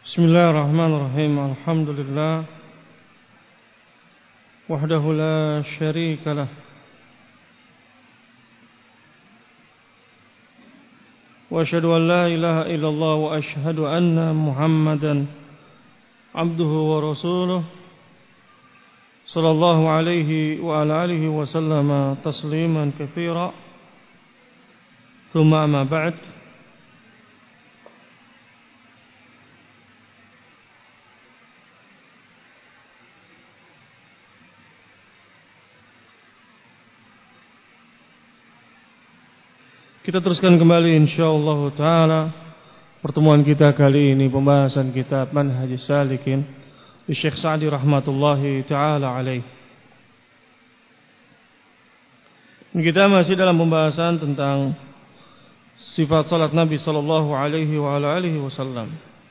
Bismillahirrahmanirrahim. Alhamdulillah wahdahu la syarika lah wa asyhadu an la ilaha illallah wa asyhadu anna Muhammadan abduhu wa rasuluh sallallahu alaihi wa ala alihi wa sallama tasliman katsira. Thumma amma ba'd. Kita teruskan kembali insyaallah taala pertemuan kita kali ini, pembahasan kitab Manhajus Salikin di Syekh Sa'di rahmatullahi taala alaih. Kita masih dalam pembahasan tentang sifat salat Nabi sallallahu alaihi wa ala alihi wasallam.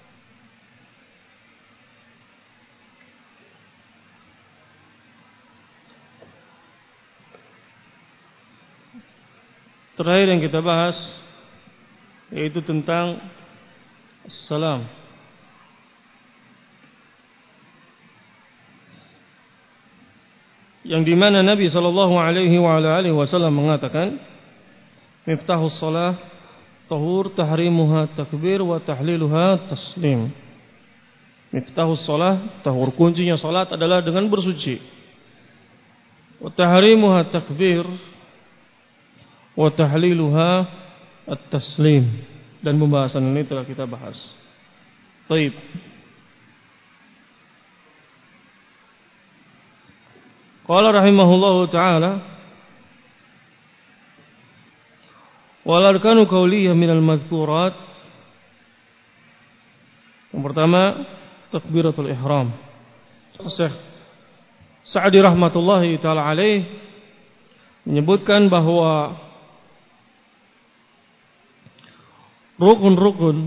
Terakhir yang kita bahas yaitu tentang salam. Yang dimana Nabi sallallahu alaihi wa alihi wasallam mengatakan, miftahus shalah tahur tahrimuha takbir wa tahliluha taslim. Miftahus shalah tahur, kuncinya salat adalah dengan bersuci. Wa tahrimuha takbir wa tahliluha at-taslim, dan pembahasan ini telah kita bahas. Baik. Qala rahimahullahu taala wal arkanu qauliyah minal madhkurat. Yang pertama takbiratul ihram. Syekh Sa'di rahmatullahi taala alaih menyebutkan bahwa rukun-rukun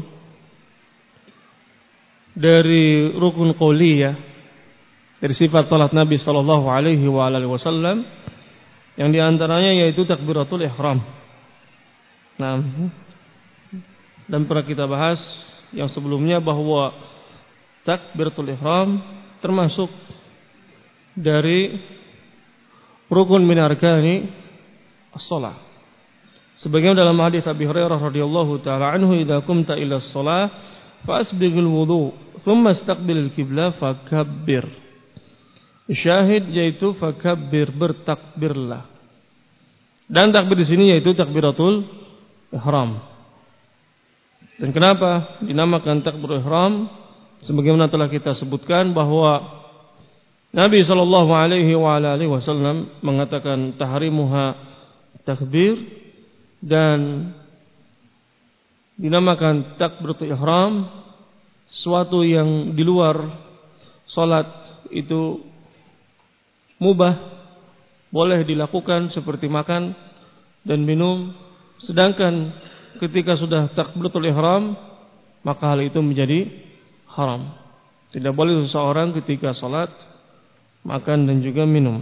dari rukun qauliyah, dari sifat salat Nabi sallallahu alaihi wa alihi wasallam, yang diantaranya yaitu takbiratul ihram. Nah, dan pernah kita bahas yang sebelumnya bahwa takbiratul ihram termasuk dari rukun min arkani as-shalah. Sebagaimana dalam hadis Abi Hurairah radhiyallahu taala anhu, idza qumta ila shalah fasbighul wudu thumma istaqbilil qiblah fakabbir. Syahid yaitu fakabbir, bertakbirlah. Dan takbir di sini yaitu takbiratul ihram. Dan kenapa dinamakan takbiratul ihram? Sebagaimana telah kita sebutkan bahwa Nabi sallallahu alaihi wa alihi wasallam mengatakan tahrimuha takbir, dan dinamakan takbiratul ihram suatu yang di luar salat itu mubah, boleh dilakukan seperti makan dan minum. Sedangkan ketika sudah takbiratul ihram, maka hal itu menjadi haram. Tidak boleh seseorang ketika salat makan dan juga minum.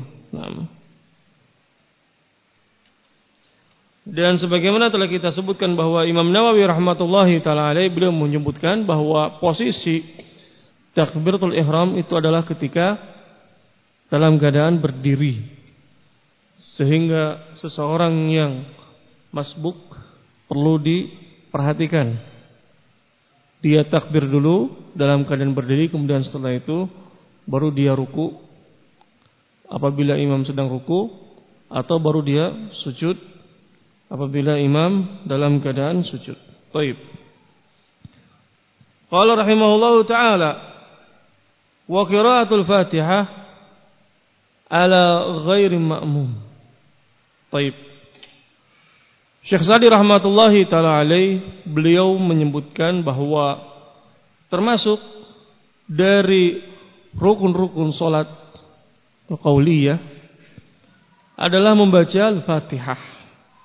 Dan sebagaimana telah kita sebutkan bahwa Imam Nawawi rahmatullahi taala alaih, beliau menyebutkan bahwa posisi takbiratul ihram itu adalah ketika dalam keadaan berdiri, sehingga seseorang yang masbuk perlu diperhatikan. Dia takbir dulu dalam keadaan berdiri, kemudian setelah itu baru dia ruku apabila imam sedang ruku, atau baru dia sujud apabila imam dalam keadaan sujud. Baik. Qala rahimahullahu taala wa qiraatul Fatihah ala ghairi ma'mum. Baik. Syekh Sa'di rahmatullahi taala alaih, beliau menyebutkan bahwa termasuk dari rukun-rukun salat qauliyah adalah membaca Al-Fatihah.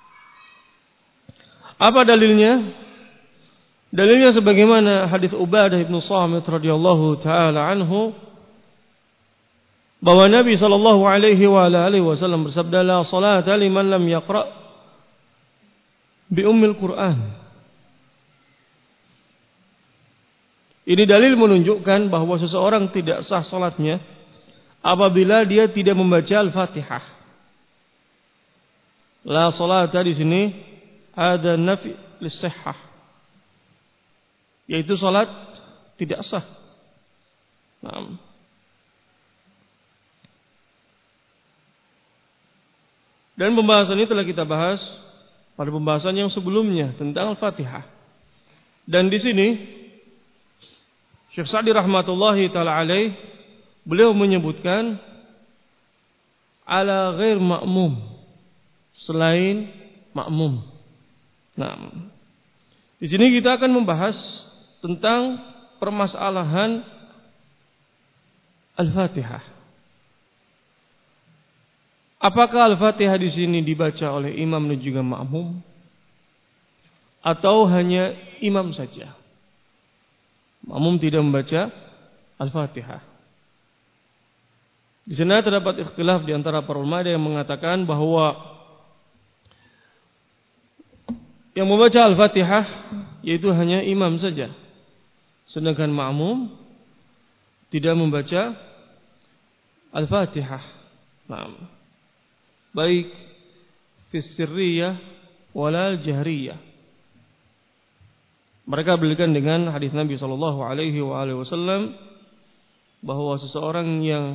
Apa dalilnya? Dalilnya sebagaimana hadis Ubadah bin Samit radhiyallahu taala anhu, bahwa Nabi sallallahu alaihi wa alihi wasallam bersabda, la salata liman lam yaqra bi ummil Qur'an. Ini dalil menunjukkan bahwa seseorang tidak sah salatnya apabila dia tidak membaca Al-Fatihah. La salata di sini ada nafi lis-sihhah, yaitu salat tidak sah. Nah, dan pembahasan ini telah kita bahas pada pembahasan yang sebelumnya tentang Al-Fatihah. Dan di sini Syekh Sa'di rahmatullahi taala alaih beliau menyebutkan ala ghair ma'mum, selain makmum. Nah, di sini kita akan membahas tentang permasalahan Al-Fatihah. Apakah Al-Fatihah di sini dibaca oleh imam dan juga makmum atau hanya imam saja? Makmum tidak membaca Al-Fatihah. Di sana terdapat ikhtilaf di antara para ulama yang mengatakan bahwa yang membaca Al-Fatihah yaitu hanya imam saja, sedangkan makmum tidak membaca Al-Fatihah. Nah, baik fi sirriyah wal jahriyah. Mereka berdalilkan dengan hadis Nabi sallallahu alaihi wasallam bahwa seseorang yang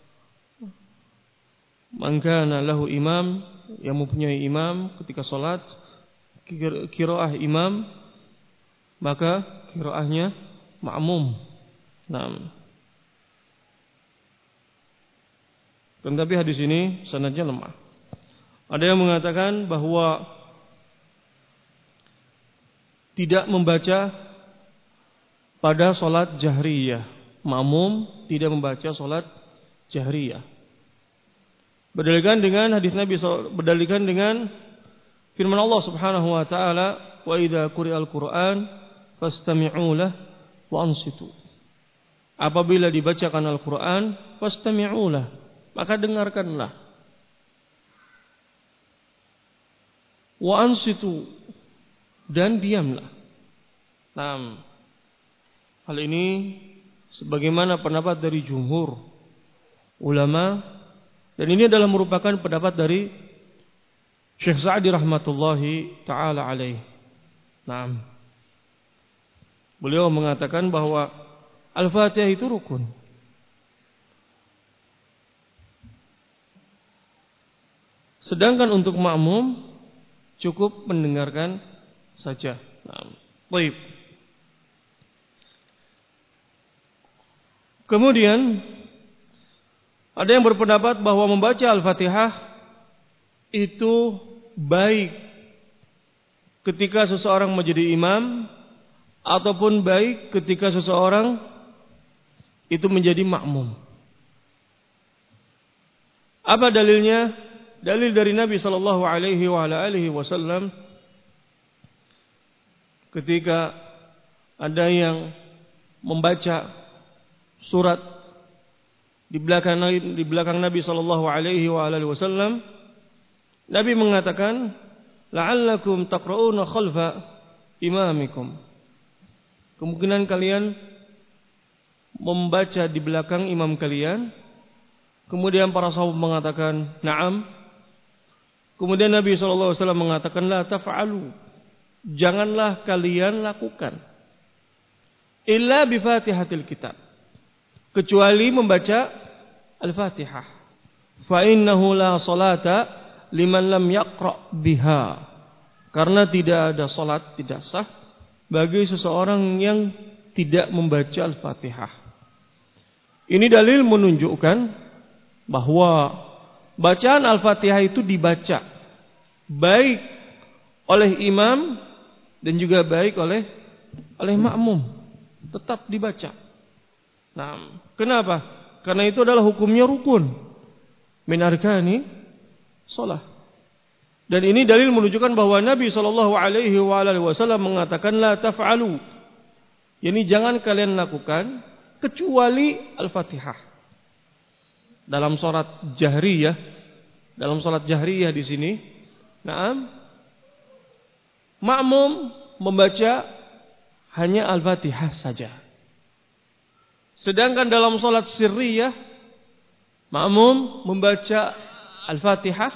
man kana lahu imam, yang mempunyai imam ketika salat, qiraah imam, maka qiraahnya makmum. Nah, tetapi hadis ini sanadnya lemah. Ada yang mengatakan bahwa tidak membaca pada salat jahriyah, makmum tidak membaca salat jahriyah. Berdalilkan dengan hadis Nabi, berdalilkan dengan firman Allah Subhanahu wa taala, wa idza quri'al Qur'an fastami'u lahu wa ansitu. Apabila dibacakan Al-Qur'an, fastami'u lahu, maka dengarkanlah. Wa ansitu, dan diamlah. Nah, hal ini sebagaimana pendapat dari jumhur ulama, dan ini adalah merupakan pendapat dari Syekh Sa'di rahmatullahi taala alaih. Nah, beliau mengatakan bahwa Al-Fatihah itu rukun. Sedangkan untuk makmum cukup mendengarkan saja. Nah, baik. Kemudian ada yang berpendapat bahwa membaca Al-Fatihah itu baik ketika seseorang menjadi imam ataupun baik ketika seseorang itu menjadi makmum. Apa dalilnya? Dalil dari Nabi sallallahu alaihi wasallam ketika ada yang membaca surat di belakang Nabi sallallahu alaihi wasallam, Nabi mengatakan, la'allakum taqra'una khalfa imamikum. Kemungkinan kalian membaca di belakang imam kalian. Kemudian para sahabat mengatakan, na'am. Kemudian Nabi sallallahu alaihi wasallam mengatakan, la taf'alu. Janganlah kalian lakukan illa bi Fatihatil kitab, kecuali membaca Al-Fatihah. Fa innahu la salata liman lam yaqra biha. Karena tidak ada salat, tidak sah bagi seseorang yang tidak membaca Al-Fatihah. Ini dalil menunjukkan bahwa bacaan Al-Fatihah itu dibaca baik oleh imam dan juga baik oleh makmum, tetap dibaca. Nah, kenapa? Karena itu adalah hukumnya rukun min arkani shalah. Dan ini dalil menunjukkan bahwa Nabi sallallahu alaihi wasallam mengatakan la taf'alu. Yani jangan kalian lakukan kecuali Al-Fatihah. Dalam salat jahriyah, di sini, na'am, makmum membaca hanya Al-Fatihah saja. Sedangkan dalam salat sirriyah, makmum membaca Al-Fatihah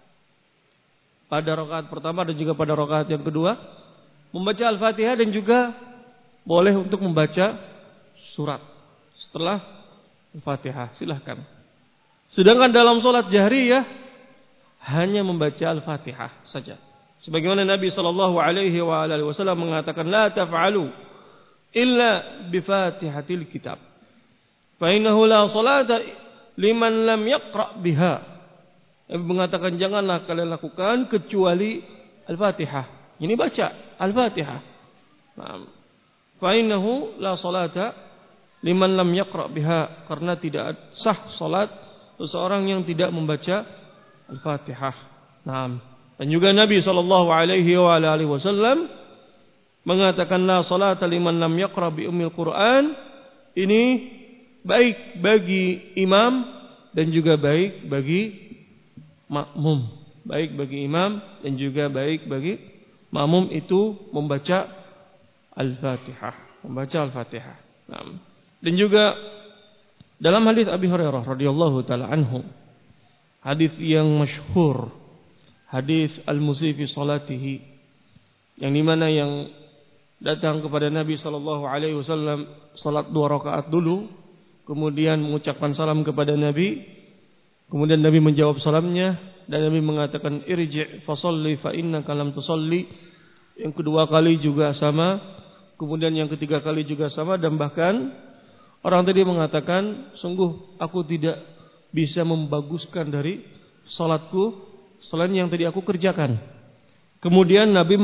pada rakaat pertama dan juga pada rakaat yang kedua, membaca Al-Fatihah dan juga boleh untuk membaca surat setelah Al-Fatihah, silahkan. Sedangkan dalam salat jahriyah hanya membaca Al-Fatihah saja. Sebagaimana Nabi sallallahu alaihi wasallam mengatakan, la taf'alu illa bi Fatihatil kitab. Fa innahu la salata liman lam yaqra biha. Nabi mengatakan janganlah kalian lakukan kecuali Al-Fatihah. Ini baca Al-Fatihah. Nah, fa innahu la salata liman lam yaqra biha, karena tidak sah salat seseorang yang tidak membaca Al-Fatihah. Nah, dan juga Nabi sallallahu alaihi wasallam mengatakan la salata liman lam yaqra bi ummil Quran. Ini baik bagi imam dan juga baik bagi makmum. Baik bagi imam dan juga baik bagi makmum itu membaca Al-Fatihah, membaca Al-Fatihah. Nah, dan juga dalam hadis Abi Hurairah radhiyallahu taala anhu, hadis yang masyhur, hadis al-musii fi salatihi, yang dimana yang datang kepada Nabi sallallahu alaihi wasallam salat 2 rakaat dulu, kemudian mengucapkan salam kepada Nabi, kemudian Nabi menjawab salamnya dan Nabi mengatakan irji' fa shalli fa innaka lam tusalli. Yang kedua kali juga sama, kemudian yang ketiga kali juga sama, dan bahkan orang tadi mengatakan, sungguh aku tidak bisa membaguskan dari salatku selain yang tadi aku kerjakan. Kemudian Nabi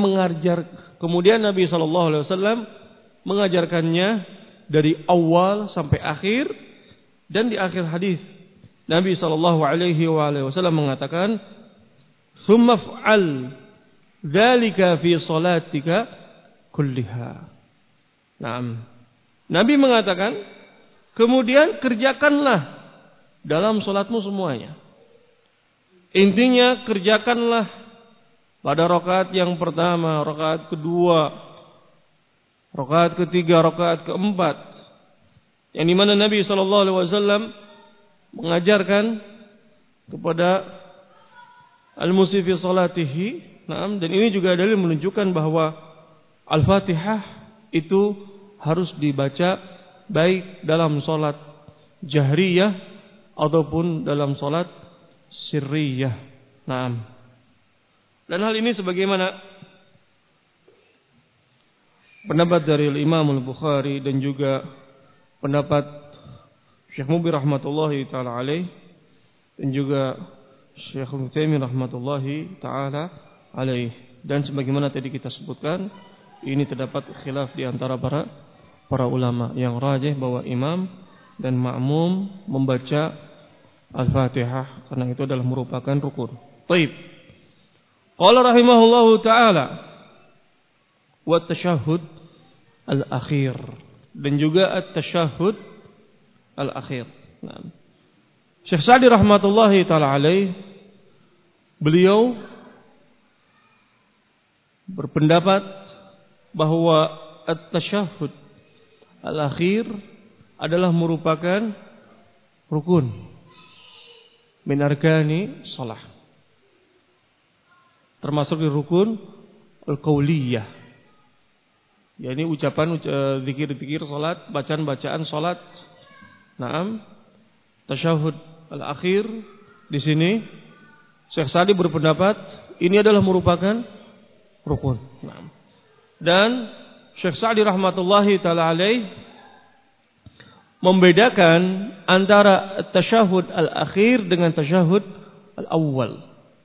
sallallahu alaihi wasallam mengajarkannya dari awal sampai akhir, dan di akhir hadis Nabi sallallahu alaihi wasallam mengatakan, "Tsumma fa'al dzalika fi salatika kulliha." Naam. Nabi mengatakan, kemudian kerjakanlah dalam salatmu semuanya. Intinya kerjakanlah pada rakaat yang pertama, rakaat kedua, rakaat ketiga, rakaat keempat, yang dimana Nabi sallallahu alaihi wasallam mengajarkan kepada al-musii fi salatihi. Naam, dan ini juga dalil menunjukkan bahwa Al-Fatihah itu harus dibaca baik dalam salat jahriyah ataupun dalam salat sirriyah. Naam. Dan hal ini sebagaimana pendapat dari Imam Al-Bukhari dan juga pendapat Syekh Mubin rahmatullahi taala alaih dan juga Syekh Utsaimin rahmatullahi taala alaih. Dan sebagaimana tadi kita sebutkan, ini terdapat khilaf di antara para ulama. Yang rajih bahwa imam dan makmum membaca Al-Fatihah karena itu adalah merupakan rukun. Taib. Qala rahimahullahu taala wa tasyahhud al-akhir, dan juga at-tasyahhud al-akhir. Nah, Syekh Sa'di rahmatullahi taala alaih, beliau berpendapat bahwa at-tasyahhud al-akhir adalah merupakan rukun min arkani shalah, termasuk di rukun al-qauliyah, yakni ucapan zikir-zikir salat, bacaan-bacaan salat. Naam, tasyahud al-akhir di sini Syekh Sa'di berpendapat ini adalah merupakan rukun. Naam. Dan Syekh Sa'di rahmatullahi taala alaih membedakan antara tasyahud al-akhir dengan tasyahud al-awwal.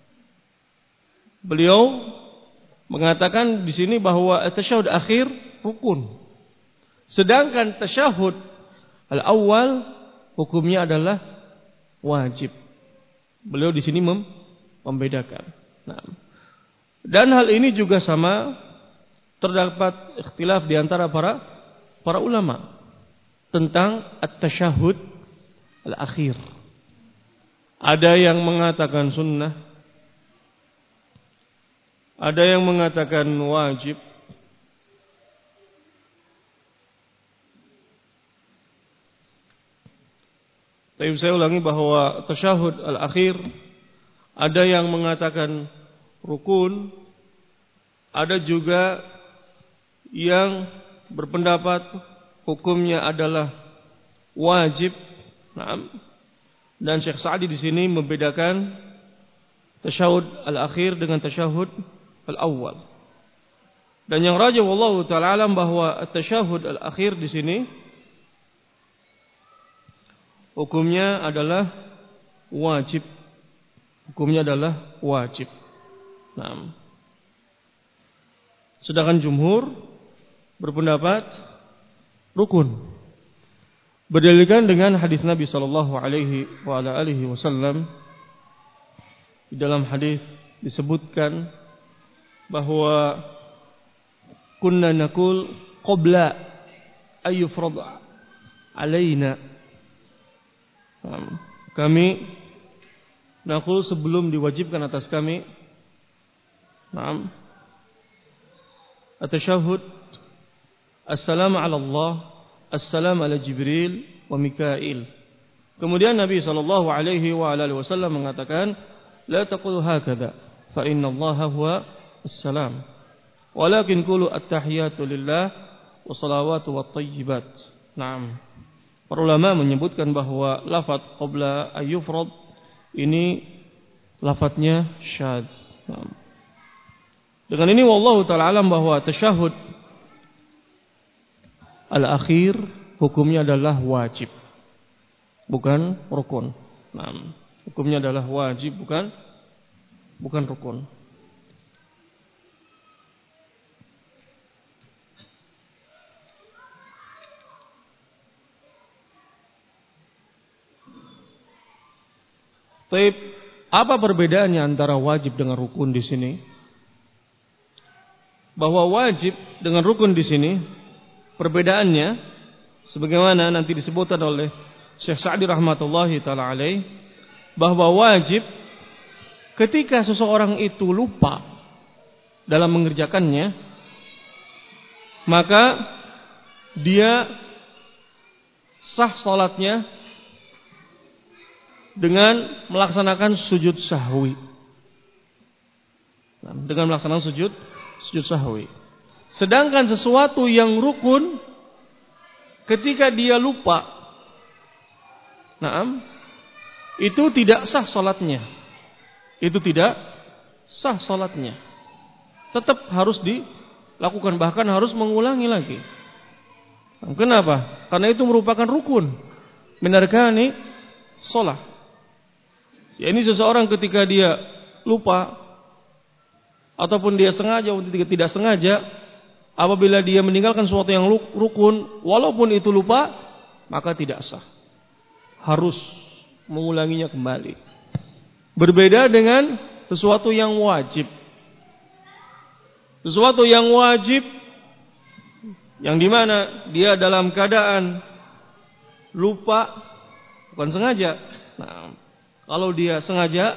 Beliau mengatakan di sini bahwa tasyahud akhir rukun, sedangkan tasyahud al-awwal hukumnya adalah wajib. Beliau di sini membedakan. Nah, dan hal ini juga sama, terdapat ikhtilaf di antara para ulama tentang at-tasyahud al-akhir. Ada yang mengatakan sunnah, ada yang mengatakan wajib. Tapi saya ulangi bahwa tasyahud al-akhir ada yang mengatakan rukun, ada juga yang berpendapat hukumnya adalah wajib. Dan Syekh Sa'di di sini membedakan tasyahud al-akhir dengan tasyahud al-awwal. Dan yang rajih wallahu ta'ala alam bahwa tasyahud al-akhir di sini hukumnya adalah wajib. Hukumnya adalah wajib. Sedangkan jumhur berpendapat rukun. Berdalilkan dengan hadis Nabi sallallahu alaihi wasallam. Di dalam hadis disebutkan bahwa kunna naqul qabla ayyufrad alaina. Kami naqul sebelum diwajibkan atas kami at-tasyahhud assalamu ala Allah, assalamu ala Jibril wa Mikail. Kemudian Nabi sallallahu alaihi wasallam mengatakan, la taqulu hakadha fa inna Allah huwa as-salam. Walakin qulu at-tahiyatu lillah wa salawatu wat thayyibat. Para ulama menyebutkan bahwa lafaz qabla ayyufrad ini lafadznya syadz. Dengan ini wallahu ta'ala alam bahwa tasyahud al-akhir hukumnya adalah wajib, bukan rukun. Hukumnya adalah wajib, bukan rukun. Baik, apa perbedaannya antara wajib dengan rukun di sini? Bahwa wajib dengan rukun di sini perbedaannya sebagaimana nanti disebutkan oleh Syekh Sa'di rahmatullahi taala alaih, bahwa wajib ketika seseorang itu lupa dalam mengerjakannya, maka dia sah salatnya dengan melaksanakan sujud sahwi. Dengan melaksanakan sujud sahwi. Sedangkan sesuatu yang rukun ketika dia lupa, itu tidak sah salatnya. Itu tidak sah salatnya. Tetap harus dilakukan, bahkan harus mengulangi lagi. Kenapa? Karena itu merupakan rukun min arkani shalah. Ya, ini seseorang ketika dia lupa ataupun dia sengaja atau tidak sengaja, apabila dia meninggalkan sesuatu yang rukun, walaupun itu lupa, maka tidak sah. Harus mengulanginya kembali. Berbeda dengan sesuatu yang wajib. Sesuatu yang wajib yang dimana dia dalam keadaan lupa, bukan sengaja. Kalau dia sengaja,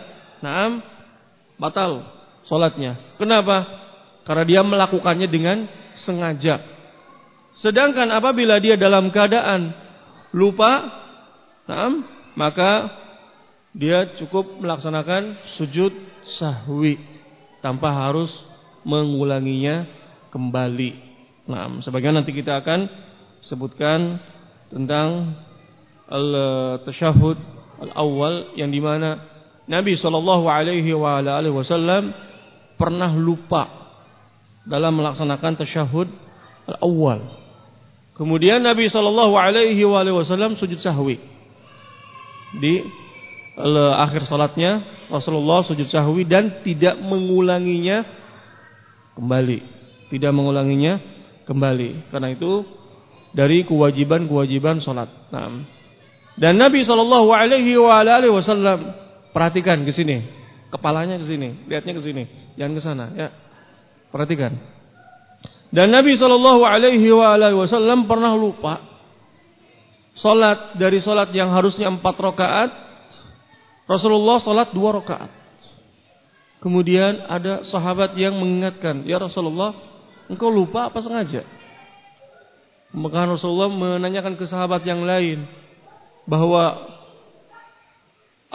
batal salatnya. Kenapa? Karena dia melakukannya dengan sengaja. Sedangkan apabila dia dalam keadaan lupa, maka dia cukup melaksanakan sujud sahwi tanpa harus mengulanginya kembali. Sebagaimana nanti kita akan sebutkan tentang al-tasyahud al-awwal yang dimana Nabi sallallahu alaihi wasallam pernah lupa dalam melaksanakan tasyahud al-awwal. Kemudian Nabi sallallahu alaihi wasallam sujud sahwi. Di akhir salatnya Rasulullah sujud sahwi dan tidak mengulanginya kembali. Tidak mengulanginya kembali. Karena itu dari kewajiban salat. Dan Nabi sallallahu alaihi wasallam, perhatikan ke sini, kepalanya ke sini, lihatnya ke sini, jangan ke sana, ya. Perhatikan. Dan Nabi sallallahu alaihi wasallam pernah lupa salat dari salat yang harusnya 4 rakaat, Rasulullah salat 2 rakaat. Kemudian ada sahabat yang mengingatkan, "Ya Rasulullah, engkau lupa apa sengaja?" Maka Rasulullah menanyakan ke sahabat yang lain bahwa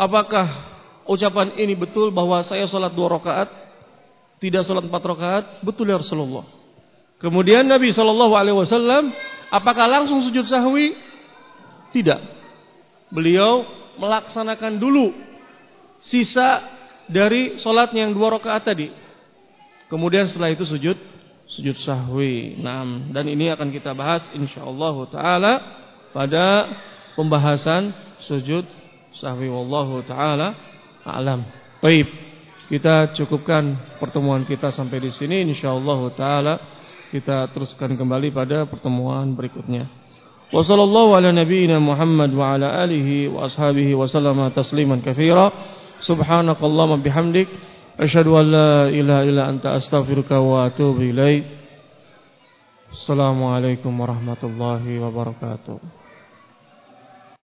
apakah ucapan ini betul bahwa saya sholat 2 rakaat, tidak sholat 4 rakaat? Betul ya Rasulullah. Kemudian Nabi SAW, apakah langsung sujud sahwi? Tidak. Beliau melaksanakan dulu sisa dari sholat yang 2 rakaat tadi. Kemudian setelah itu sujud sahwi. Nah, dan ini akan kita bahas insyaallah taala pada pembahasan sujud sahwi. Wallahu taala a'lam. Baik, kita cukupkan pertemuan kita sampai di sini. Insyaallah taala kita teruskan kembali pada pertemuan berikutnya. Wa sallallahu ala nabiyyina Muhammad wa ala alihi wa ashabihi wa sallama tasliman katsira. Subhanakallahumma bihamdik asyhadu an la ilaha illa anta astaghfiruka wa atubu ilaik. Assalamualaikum warahmatullahi wabarakatuh.